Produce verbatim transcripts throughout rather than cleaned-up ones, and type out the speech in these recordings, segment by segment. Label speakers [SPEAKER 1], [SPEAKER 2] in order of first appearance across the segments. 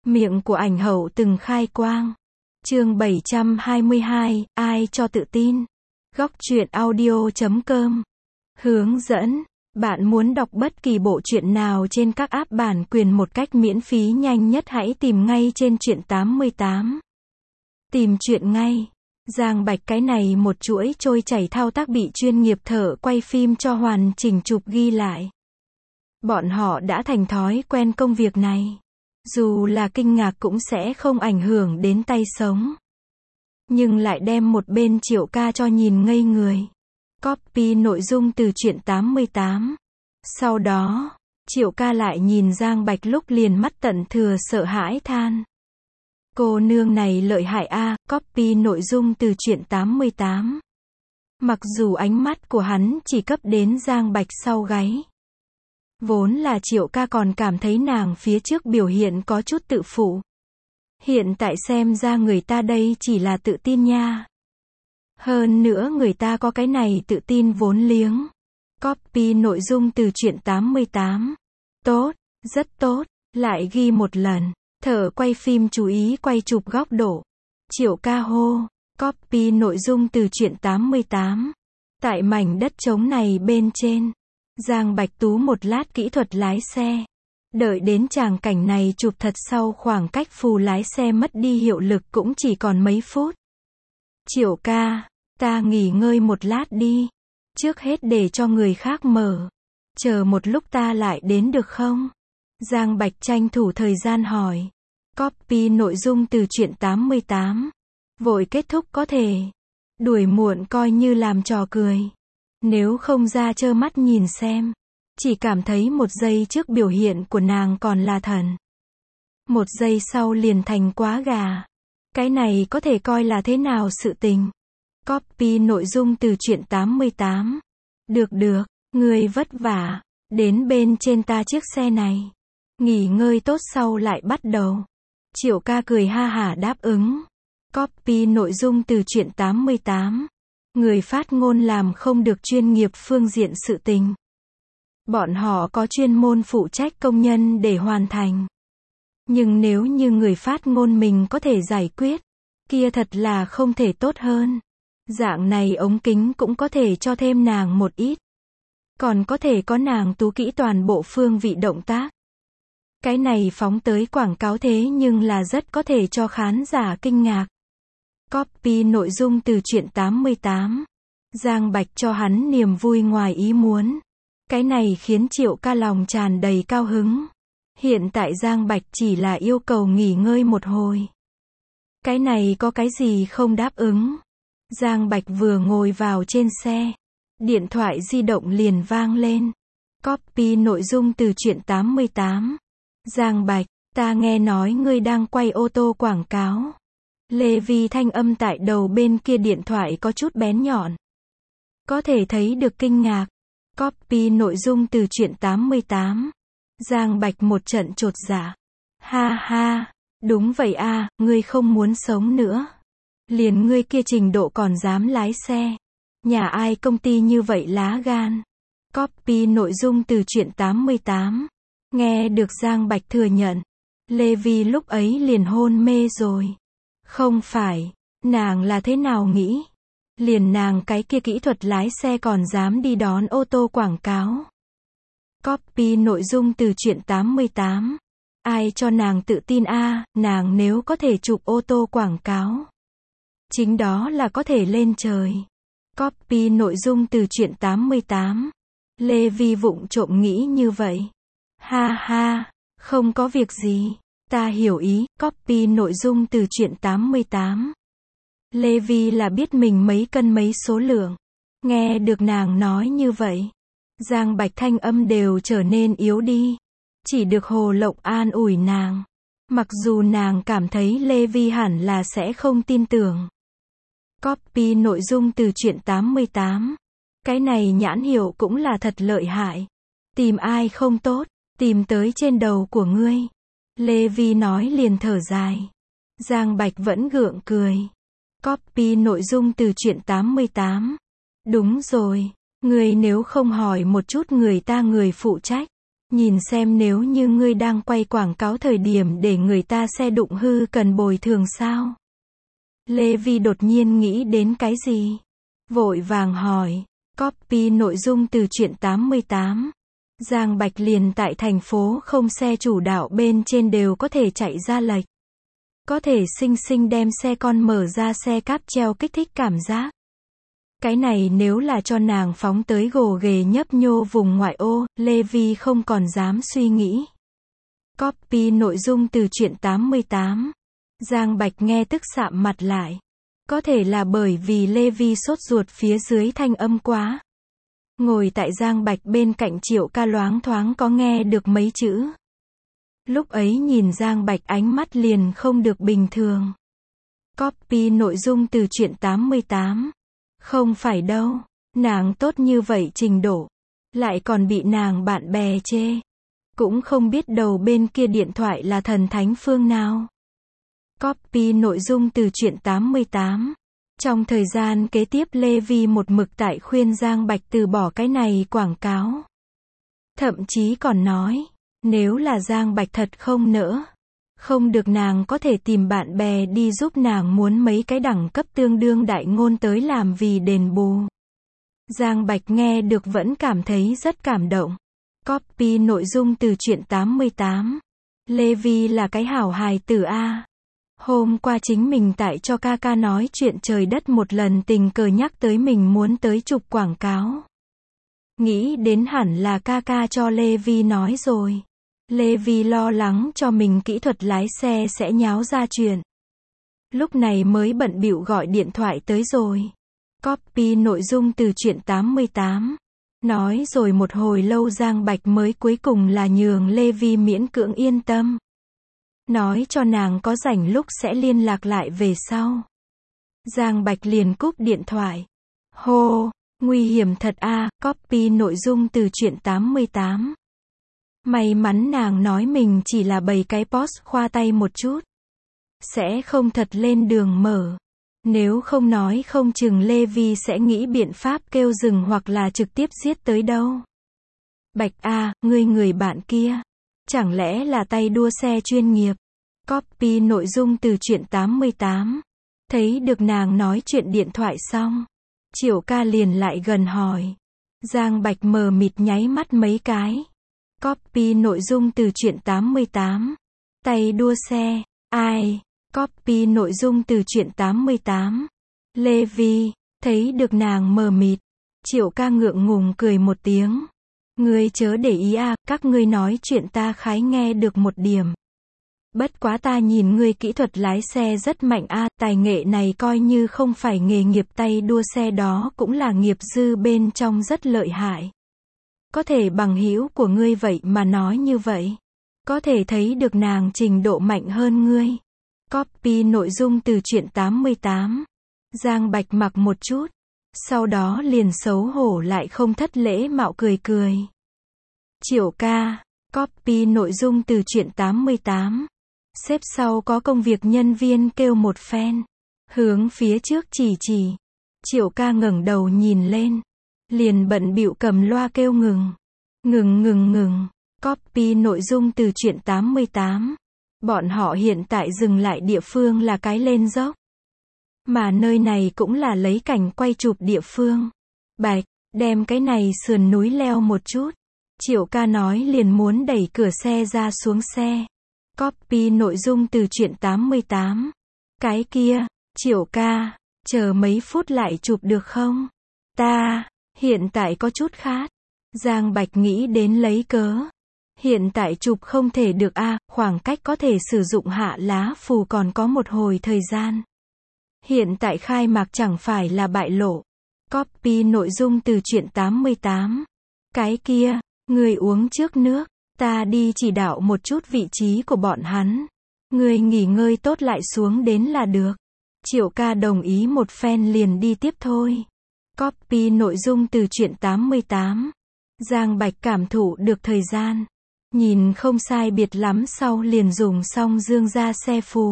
[SPEAKER 1] Miệng của ảnh hậu từng khai quang. Chương bảy trăm hai mươi hai, ai cho tự tin? Góc truyện audio chấm com. Hướng dẫn. Bạn muốn đọc bất kỳ bộ truyện nào trên các app bản quyền một cách miễn phí nhanh nhất, hãy tìm ngay trên truyện tám mươi tám. Tìm truyện ngay. Giang Bạch cái này một chuỗi trôi chảy thao tác bị chuyên nghiệp thợ quay phim cho hoàn chỉnh chụp ghi lại. Bọn họ đã thành thói quen công việc này. Dù là kinh ngạc cũng sẽ không ảnh hưởng đến tay sống. Nhưng lại đem một bên Triệu Ca cho nhìn ngây người. Copy nội dung từ truyện tám mươi tám. Sau đó, Triệu Ca lại nhìn Giang Bạch lúc liền mắt tận thừa sợ hãi than. Cô nương này lợi hại a, copy nội dung từ truyện tám mươi tám. Mặc dù ánh mắt của hắn chỉ cấp đến Giang Bạch sau gáy. Vốn là Triệu Ca còn cảm thấy nàng phía trước biểu hiện có chút tự phụ. Hiện tại xem ra người ta đây chỉ là tự tin nha. Hơn nữa người ta có cái này tự tin vốn liếng. Copy nội dung từ truyện tám mươi tám. Tốt, rất tốt, lại ghi một lần. Thợ quay phim chú ý quay chụp góc độ. Triệu Ca hô, copy nội dung từ truyện tám mươi tám. Tại mảnh đất trống này bên trên, Giang Bạch tú một lát kỹ thuật lái xe. Đợi đến tràng cảnh này chụp thật sau khoảng cách phù lái xe mất đi hiệu lực cũng chỉ còn mấy phút. Triệu Ca, ta nghỉ ngơi một lát đi. Trước hết để cho người khác mở. Chờ một lúc ta lại đến được không? Giang Bạch tranh thủ thời gian hỏi. Copy nội dung từ truyện tám mươi tám. Vội kết thúc có thể. Đuổi muộn coi như làm trò cười. Nếu không ra trơ mắt nhìn xem. Chỉ cảm thấy một giây trước biểu hiện của nàng còn là thần. Một giây sau liền thành quá gà. Cái này có thể coi là thế nào sự tình? Copy nội dung từ truyện tám mươi tám. Được được, người vất vả. Đến bên trên ta chiếc xe này. Nghỉ ngơi tốt sau lại bắt đầu. Triệu Ca cười ha hả đáp ứng. Copy nội dung từ truyện tám mươi tám. Người phát ngôn làm không được chuyên nghiệp phương diện sự tình. Bọn họ có chuyên môn phụ trách công nhân để hoàn thành. Nhưng nếu như người phát ngôn mình có thể giải quyết, kia thật là không thể tốt hơn. Dạng này ống kính cũng có thể cho thêm nàng một ít. Còn có thể có nàng tú kỹ toàn bộ phương vị động tác. Cái này phóng tới quảng cáo thế nhưng là rất có thể cho khán giả kinh ngạc. Copy nội dung từ truyện tám mươi tám. Giang Bạch cho hắn niềm vui ngoài ý muốn. Cái này khiến Triệu Ca lòng tràn đầy cao hứng. Hiện tại Giang Bạch chỉ là yêu cầu nghỉ ngơi một hồi. Cái này có cái gì không đáp ứng. Giang Bạch vừa ngồi vào trên xe. Điện thoại di động liền vang lên. Copy nội dung từ truyện tám mươi tám. Giang Bạch, ta nghe nói ngươi đang quay ô tô quảng cáo. Lê Vi thanh âm tại đầu bên kia điện thoại có chút bén nhọn. Có thể thấy được kinh ngạc. Copy nội dung từ truyện tám mươi tám. Giang Bạch một trận chột dạ. Ha ha, đúng vậy a, ngươi không muốn sống nữa. Liền ngươi kia trình độ còn dám lái xe. Nhà ai công ty như vậy lá gan. Copy nội dung từ truyện tám mươi tám. Nghe được Giang Bạch thừa nhận. Lê Vi lúc ấy liền hôn mê rồi. Không phải, nàng là thế nào nghĩ? Liền nàng cái kia kỹ thuật lái xe còn dám đi đón ô tô quảng cáo. Copy nội dung từ truyện tám mươi tám. Ai cho nàng tự tin a, nàng nếu có thể chụp ô tô quảng cáo. Chính đó là có thể lên trời. Copy nội dung từ truyện tám mươi tám. Lê Vi vụng trộm nghĩ như vậy. Ha ha, không có việc gì. Ta hiểu ý, copy nội dung từ truyện tám mươi tám. Lê Vi là biết mình mấy cân mấy số lượng. Nghe được nàng nói như vậy. Giang Bạch thanh âm đều trở nên yếu đi. Chỉ được hồ lộng an ủi nàng. Mặc dù nàng cảm thấy Lê Vi hẳn là sẽ không tin tưởng. Copy nội dung từ truyện tám mươi tám. Cái này nhãn hiệu cũng là thật lợi hại. Tìm ai không tốt, tìm tới trên đầu của ngươi. Lê Vi nói liền thở dài. Giang Bạch vẫn gượng cười. Copy nội dung từ truyện tám mươi tám. Đúng rồi, người nếu không hỏi một chút người ta người phụ trách. Nhìn xem nếu như ngươi đang quay quảng cáo thời điểm để người ta xe đụng hư cần bồi thường sao? Lê Vi đột nhiên nghĩ đến cái gì? Vội vàng hỏi. Copy nội dung từ truyện tám mươi tám. Giang Bạch liền tại thành phố không xe chủ đạo bên trên đều có thể chạy ra lệch. Có thể xinh xinh đem xe con mở ra xe cáp treo kích thích cảm giác. Cái này nếu là cho nàng phóng tới gồ ghề nhấp nhô vùng ngoại ô, Lê Vi không còn dám suy nghĩ. Copy nội dung từ truyện tám mươi tám. Giang Bạch nghe tức sạm mặt lại. Có thể là bởi vì Lê Vi sốt ruột phía dưới thanh âm quá. Ngồi tại Giang Bạch bên cạnh Triệu Ca loáng thoáng có nghe được mấy chữ. Lúc ấy nhìn Giang Bạch ánh mắt liền không được bình thường. Copy nội dung từ truyện tám mươi tám. Không phải đâu, nàng tốt như vậy trình độ, lại còn bị nàng bạn bè chê. Cũng không biết đầu bên kia điện thoại là thần thánh phương nào. Copy nội dung từ truyện tám mươi tám. Trong thời gian kế tiếp Lê Vi một mực tại khuyên Giang Bạch từ bỏ cái này quảng cáo. Thậm chí còn nói, nếu là Giang Bạch thật không nỡ, không được nàng có thể tìm bạn bè đi giúp nàng muốn mấy cái đẳng cấp tương đương đại ngôn tới làm vì đền bù. Giang Bạch nghe được vẫn cảm thấy rất cảm động. Copy nội dung từ truyện tám mươi tám. Lê Vi là cái hảo hài tử a. Hôm qua chính mình tại cho ca ca nói chuyện trời đất một lần tình cờ nhắc tới mình muốn tới chụp quảng cáo. Nghĩ đến hẳn là ca ca cho Lê Vi nói rồi. Lê Vi lo lắng cho mình kỹ thuật lái xe sẽ nháo ra chuyện. Lúc này mới bận bịu gọi điện thoại tới rồi. Copy nội dung từ truyện tám mươi tám. Nói rồi một hồi lâu Giang Bạch mới cuối cùng là nhường Lê Vi miễn cưỡng yên tâm. Nói cho nàng có rảnh lúc sẽ liên lạc lại về sau. Giang Bạch liền cúp điện thoại. Hô, nguy hiểm thật a. Copy nội dung từ truyện tám mươi tám. May mắn nàng nói mình chỉ là bày cái post khoa tay một chút. Sẽ không thật lên đường mở. Nếu không nói không chừng Lê Vi sẽ nghĩ biện pháp kêu dừng hoặc là trực tiếp giết tới đâu. Bạch a, ngươi người bạn kia. Chẳng lẽ là tay đua xe chuyên nghiệp? Copy nội dung từ truyện tám mươi tám. Thấy được nàng nói chuyện điện thoại xong. Triệu Ca liền lại gần hỏi. Giang Bạch mờ mịt nháy mắt mấy cái. Copy nội dung từ truyện tám mươi tám. Tay đua xe. Ai? Copy nội dung từ truyện tám mươi tám. Lê Vi. Thấy được nàng mờ mịt. Triệu Ca ngượng ngùng cười một tiếng. Ngươi chớ để ý a, các ngươi nói chuyện ta khái nghe được một điểm. Bất quá ta nhìn ngươi kỹ thuật lái xe rất mạnh a, tài nghệ này coi như không phải nghề nghiệp tay đua xe đó cũng là nghiệp dư bên trong rất lợi hại. Có thể bằng hữu của ngươi vậy mà nói như vậy. Có thể thấy được nàng trình độ mạnh hơn ngươi. Copy nội dung từ truyện tám mươi tám. Giang Bạch mặc một chút. Sau đó liền xấu hổ lại không thất lễ mạo cười cười. Triệu Ca. Copy nội dung từ truyện tám mươi tám. Xếp sau có công việc nhân viên kêu một phen. Hướng phía trước chỉ chỉ. Triệu Ca ngẩng đầu nhìn lên. Liền bận bịu cầm loa kêu ngừng. Ngừng ngừng ngừng. Copy nội dung từ truyện tám mươi tám. Bọn họ hiện tại dừng lại địa phương là cái lên dốc. Mà nơi này cũng là lấy cảnh quay chụp địa phương. Bạch, đem cái này sườn núi leo một chút. Triệu Ca nói liền muốn đẩy cửa xe ra xuống xe. Copy nội dung từ truyện tám mươi tám. Cái kia, Triệu Ca, chờ mấy phút lại chụp được không? Ta, hiện tại có chút khát. Giang Bạch nghĩ đến lấy cớ. Hiện tại chụp không thể được a, à, khoảng cách có thể sử dụng hạ lá phù còn có một hồi thời gian. Hiện tại khai mạc chẳng phải là bại lộ. Copy nội dung từ truyện tám mươi tám. Cái kia, người uống trước nước, ta đi chỉ đạo một chút vị trí của bọn hắn. Người nghỉ ngơi tốt lại xuống đến là được. Triệu Ca đồng ý một phen liền đi tiếp thôi. Copy nội dung từ truyện tám mươi tám. Giang Bạch cảm thụ được thời gian. Nhìn không sai biệt lắm sau liền dùng xong dương ra xe phù.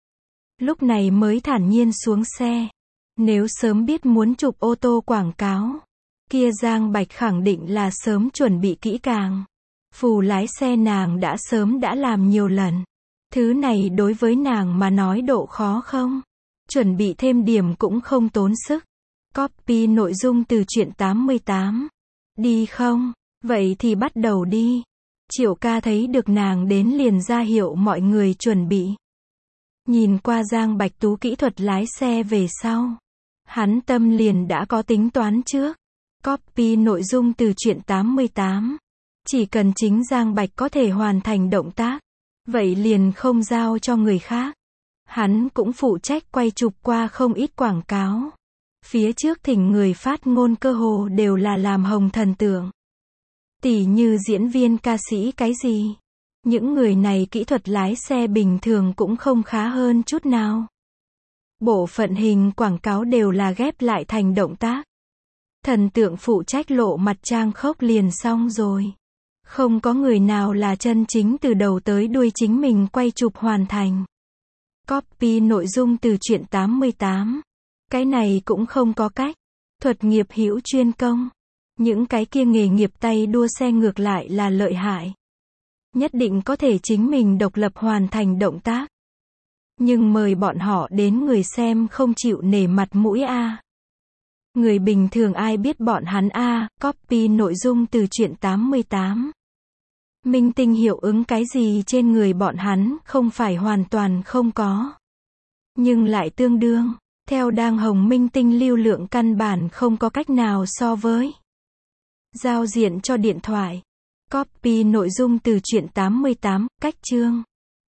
[SPEAKER 1] Lúc này mới thản nhiên xuống xe. Nếu sớm biết muốn chụp ô tô quảng cáo, kia Giang Bạch khẳng định là sớm chuẩn bị kỹ càng. Phù lái xe nàng đã sớm đã làm nhiều lần. Thứ này đối với nàng mà nói độ khó không? Chuẩn bị thêm điểm cũng không tốn sức. Copy nội dung từ truyện tám mươi tám. Đi không? Vậy thì bắt đầu đi. Triệu ca thấy được nàng đến liền ra hiệu mọi người chuẩn bị. Nhìn qua Giang Bạch Tú kỹ thuật lái xe về sau. Hắn tâm liền đã có tính toán trước. Copy nội dung từ truyện tám mươi tám. Chỉ cần chính Giang Bạch có thể hoàn thành động tác. Vậy liền không giao cho người khác. Hắn cũng phụ trách quay chụp qua không ít quảng cáo. Phía trước thỉnh người phát ngôn cơ hồ đều là làm hồng thần tượng. Tỉ như diễn viên ca sĩ cái gì. Những người này kỹ thuật lái xe bình thường cũng không khá hơn chút nào. Bộ phận hình quảng cáo đều là ghép lại thành động tác. Thần tượng phụ trách lộ mặt trang khốc liền xong rồi. Không có người nào là chân chính từ đầu tới đuôi chính mình quay chụp hoàn thành. Copy nội dung từ truyện tám mươi tám. Cái này cũng không có cách. Thuật nghiệp hữu chuyên công. Những cái kia nghề nghiệp tay đua xe ngược lại là lợi hại. Nhất định có thể chính mình độc lập hoàn thành động tác. Nhưng mời bọn họ đến người xem không chịu nể mặt mũi a. Người bình thường ai biết bọn hắn a. Copy nội dung từ truyện tám mươi tám. Minh tinh hiệu ứng cái gì trên người bọn hắn không phải hoàn toàn không có. Nhưng lại tương đương. Theo đang hồng minh tinh lưu lượng căn bản không có cách nào so với. Giao diện cho điện thoại. Copy nội dung từ truyện tám mươi tám, cách chương.